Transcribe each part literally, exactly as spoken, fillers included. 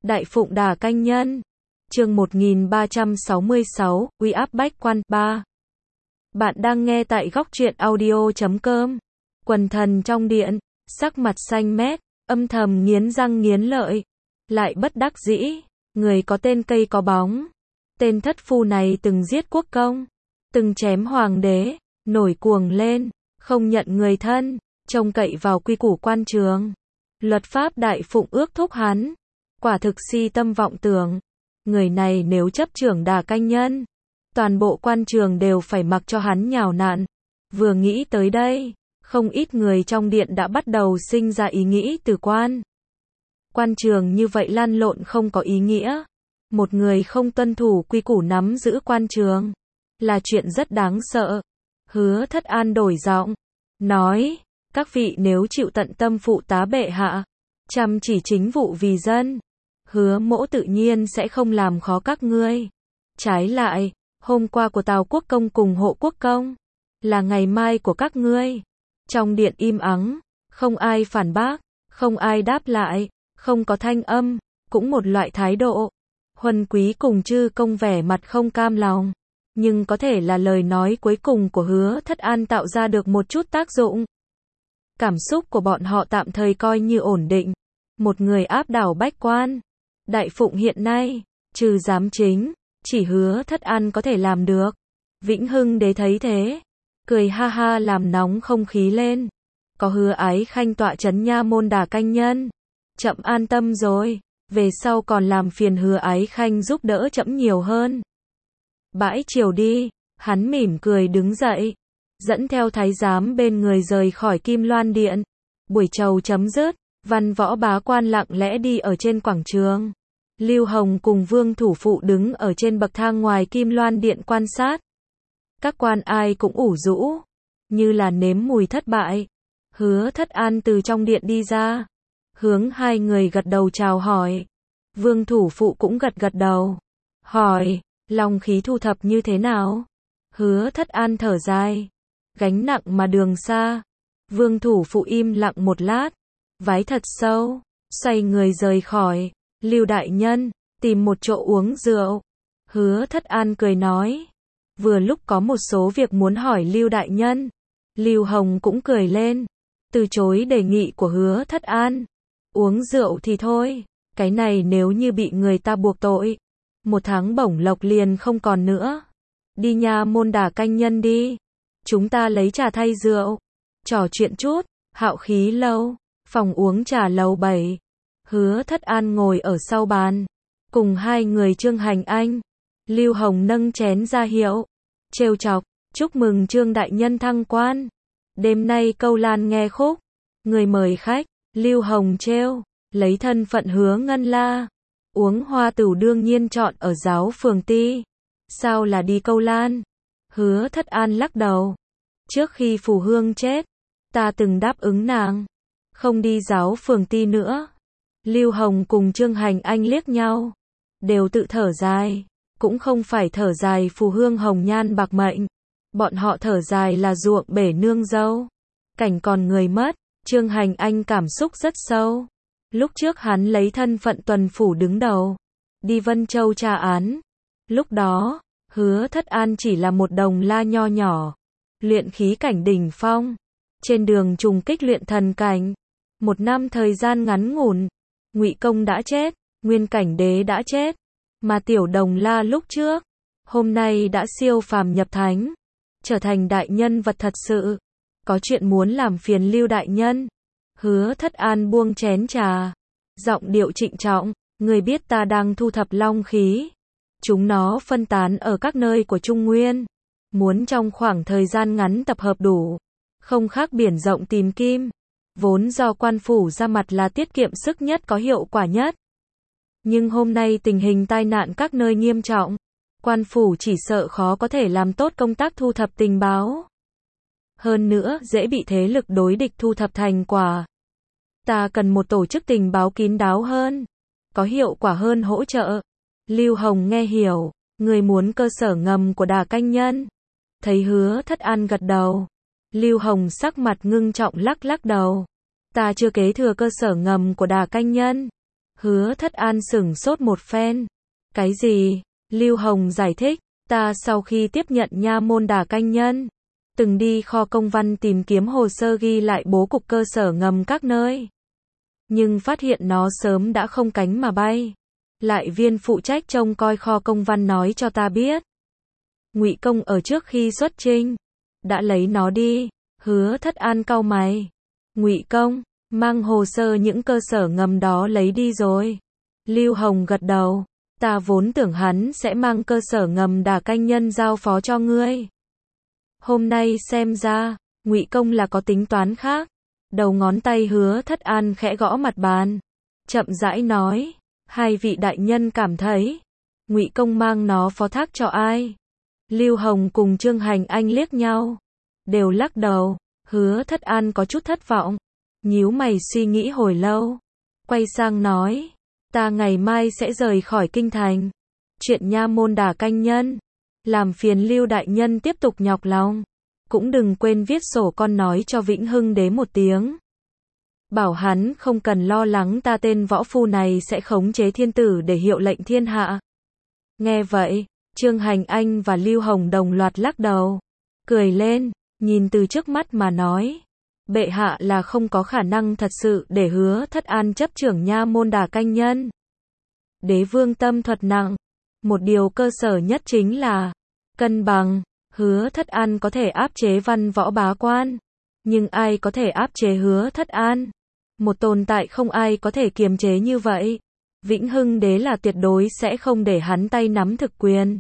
Đại Phụng Đà Canh Nhân. Chương một nghìn ba trăm sáu mươi sáu, Uy áp bách quan ba. Bạn đang nghe tại góc truyện audio chấm com. Quần thần trong điện, sắc mặt xanh mét, âm thầm nghiến răng nghiến lợi. Lại bất đắc dĩ, người có tên cây có bóng. Tên thất phu này từng giết quốc công, từng chém hoàng đế, nổi cuồng lên, không nhận người thân, trông cậy vào quy củ quan trường. Luật pháp Đại Phụng ước thúc hắn. Quả thực si tâm vọng tưởng. Người này nếu chấp trưởng Đà Canh Nhân, toàn bộ quan trường đều phải mặc cho hắn nhào nặn. Vừa nghĩ tới đây, không ít người trong điện đã bắt đầu sinh ra ý nghĩ từ quan. Quan trường như vậy lăn lộn không có ý nghĩa. Một người không tuân thủ quy củ nắm giữ quan trường, là chuyện rất đáng sợ. Hứa Thất An đổi giọng, nói, các vị nếu chịu tận tâm phụ tá bệ hạ, chăm chỉ chính vụ vì dân, hứa mỗ tự nhiên sẽ không làm khó các ngươi. Trái lại, hôm qua của Tào Quốc Công cùng Hộ Quốc Công, là ngày mai của các ngươi. Trong điện im ắng, không ai phản bác, không ai đáp lại, không có thanh âm, cũng một loại thái độ. Huân Quý cùng Chư Công vẻ mặt không cam lòng, nhưng có thể là lời nói cuối cùng của Hứa Thất An tạo ra được một chút tác dụng. Cảm xúc của bọn họ tạm thời coi như ổn định. Một người áp đảo bách quan. Đại Phụng hiện nay, trừ giám chính, chỉ Hứa Thất An có thể làm được. Vĩnh Hưng Đế thấy thế, cười ha ha làm nóng không khí lên. Có Hứa Ái Khanh tọa trấn nha môn Đà Canh Nhân, chậm an tâm rồi, về sau còn làm phiền Hứa Ái Khanh giúp đỡ chậm nhiều hơn. Bãi triều đi, hắn mỉm cười đứng dậy, dẫn theo thái giám bên người rời khỏi Kim Loan Điện. Buổi chầu chấm dứt, văn võ bá quan lặng lẽ đi ở trên quảng trường. Lưu Hồng cùng Vương Thủ Phụ đứng ở trên bậc thang ngoài Kim Loan Điện quan sát. Các quan ai cũng ủ rũ, như là nếm mùi thất bại. Hứa Thất An từ trong điện đi ra, hướng hai người gật đầu chào hỏi. Vương Thủ Phụ cũng gật gật đầu, hỏi, lòng khí thu thập như thế nào? Hứa Thất An thở dài, gánh nặng mà đường xa. Vương Thủ Phụ im lặng một lát, vái thật sâu, xoay người rời khỏi. Lưu đại nhân, tìm một chỗ uống rượu. Hứa Thất An cười nói, vừa lúc có một số việc muốn hỏi Lưu đại nhân. Lưu Hồng cũng cười lên, từ chối đề nghị của Hứa Thất An. Uống rượu thì thôi, cái này nếu như bị người ta buộc tội, một tháng bổng lộc liền không còn nữa. Đi nha môn Đà Canh Nhân đi, chúng ta lấy trà thay rượu, trò chuyện chút. Hạo Khí lâu, phòng uống trà lầu bảy. Hứa Thất An ngồi ở sau bàn, cùng hai người Trương Hành Anh. Lưu Hồng nâng chén ra hiệu, trêu chọc, chúc mừng Trương đại nhân thăng quan. Đêm nay câu lan nghe khúc, người mời khách. Lưu Hồng trêu, lấy thân phận Hứa Ngân La, uống hoa tửu đương nhiên chọn ở giáo phường Ti. Sao là đi câu lan? Hứa Thất An lắc đầu. Trước khi Phù Hương chết, ta từng đáp ứng nàng, không đi giáo phường Ti nữa. Lưu Hồng cùng Trương Hành Anh liếc nhau, đều tự thở dài, cũng không phải thở dài Phù Hương hồng nhan bạc mệnh, bọn họ thở dài là ruộng bể nương dâu, cảnh còn người mất. Trương Hành Anh cảm xúc rất sâu. Lúc trước hắn lấy thân phận tuần phủ đứng đầu, đi Vân Châu tra án. Lúc đó, Hứa Thất An chỉ là một đồng la nho nhỏ, luyện khí cảnh đỉnh phong, trên đường trùng kích luyện thần cảnh. Một năm thời gian ngắn ngủn, Ngụy Công đã chết, Nguyên Cảnh Đế đã chết, mà tiểu đồng la lúc trước, hôm nay đã siêu phàm nhập thánh, trở thành đại nhân vật thật sự. Có chuyện muốn làm phiền Lưu đại nhân. Hứa Thất An buông chén trà, giọng điệu trịnh trọng, người biết ta đang thu thập long khí, chúng nó phân tán ở các nơi của Trung Nguyên, muốn trong khoảng thời gian ngắn tập hợp đủ, không khác biển rộng tìm kim. Vốn do quan phủ ra mặt là tiết kiệm sức nhất có hiệu quả nhất. Nhưng hôm nay tình hình tai nạn các nơi nghiêm trọng, quan phủ chỉ sợ khó có thể làm tốt công tác thu thập tình báo. Hơn nữa, dễ bị thế lực đối địch thu thập thành quả. Ta cần một tổ chức tình báo kín đáo hơn, có hiệu quả hơn hỗ trợ. Lưu Hồng nghe hiểu, người muốn cơ sở ngầm của Đà Canh Nhân. Thấy Hứa Thất An gật đầu, Lưu Hồng sắc mặt ngưng trọng lắc lắc đầu. Ta chưa kế thừa cơ sở ngầm của Đà Canh Nhân. Hứa Thất An sửng sốt một phen. Cái gì? Lưu Hồng giải thích, ta sau khi tiếp nhận nha môn Đả Canh Nhân, từng đi kho công văn tìm kiếm hồ sơ ghi lại bố cục cơ sở ngầm các nơi. Nhưng phát hiện nó sớm đã không cánh mà bay. Lại viên phụ trách trông coi kho công văn nói cho ta biết, Ngụy Công ở trước khi xuất chinh đã lấy nó đi. Hứa Thất An cau mày. Ngụy Công mang hồ sơ những cơ sở ngầm đó lấy đi rồi. Lưu Hồng gật đầu. Ta vốn tưởng hắn sẽ mang cơ sở ngầm Đả Canh Nhân giao phó cho ngươi. Hôm nay xem ra, Ngụy Công là có tính toán khác. Đầu ngón tay Hứa Thất An khẽ gõ mặt bàn, chậm rãi nói, hai vị đại nhân cảm thấy, Ngụy Công mang nó phó thác cho ai? Lưu Hồng cùng Trương Hành Anh liếc nhau, đều lắc đầu. Hứa Thất An có chút thất vọng, nhíu mày suy nghĩ hồi lâu, quay sang nói, ta ngày mai sẽ rời khỏi kinh thành. Chuyện nha môn Đả Canh Nhân, làm phiền Lưu đại nhân tiếp tục nhọc lòng. Cũng đừng quên viết sổ con nói cho Vĩnh Hưng đế một tiếng. Bảo hắn không cần lo lắng ta tên võ phu này sẽ khống chế thiên tử để hiệu lệnh thiên hạ. Nghe vậy, Trương Hành Anh và Lưu Hồng đồng loạt lắc đầu, cười lên, nhìn từ trước mắt mà nói, bệ hạ là không có khả năng thật sự để Hứa Thất An chấp trưởng nha môn Đả Canh Nhân. Đế vương tâm thuật nặng, một điều cơ sở nhất chính là cân bằng. Hứa Thất An có thể áp chế văn võ bá quan, nhưng ai có thể áp chế Hứa Thất An? Một tồn tại không ai có thể kiềm chế như vậy. Vĩnh Hưng đế là tuyệt đối sẽ không để hắn tay nắm thực quyền.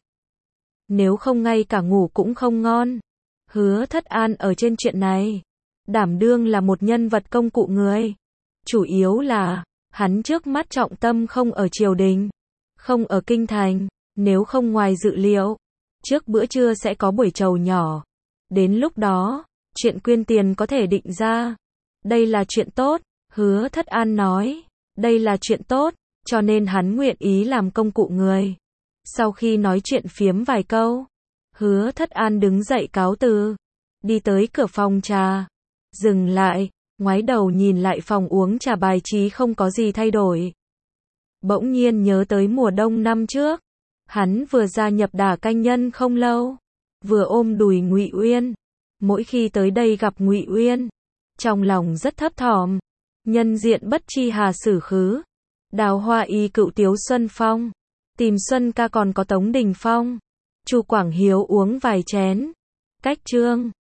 Nếu không ngay cả ngủ cũng không ngon. Hứa Thất An ở trên chuyện này, đảm đương là một nhân vật công cụ người. Chủ yếu là, hắn trước mắt trọng tâm không ở triều đình, không ở kinh thành, nếu không ngoài dự liệu. Trước bữa trưa sẽ có buổi trầu nhỏ. Đến lúc đó, chuyện quyên tiền có thể định ra. Đây là chuyện tốt, Hứa Thất An nói. Đây là chuyện tốt, cho nên hắn nguyện ý làm công cụ người. Sau khi nói chuyện phiếm vài câu, Hứa Thất An đứng dậy cáo từ, đi tới cửa phòng trà, dừng lại, ngoái đầu nhìn lại phòng uống trà bài trí không có gì thay đổi. Bỗng nhiên nhớ tới mùa đông năm trước. Hắn vừa gia nhập Đả Canh Nhân không lâu, vừa ôm đùi Ngụy Uyên. Mỗi khi tới đây gặp Ngụy Uyên, trong lòng rất thấp thỏm. Nhân diện bất chi hà sử khứ, đào hoa y cựu tiếu Xuân Phong, tìm Xuân ca còn có Tống Đình Phong. Chu Quảng Hiếu uống vài chén, cách trương,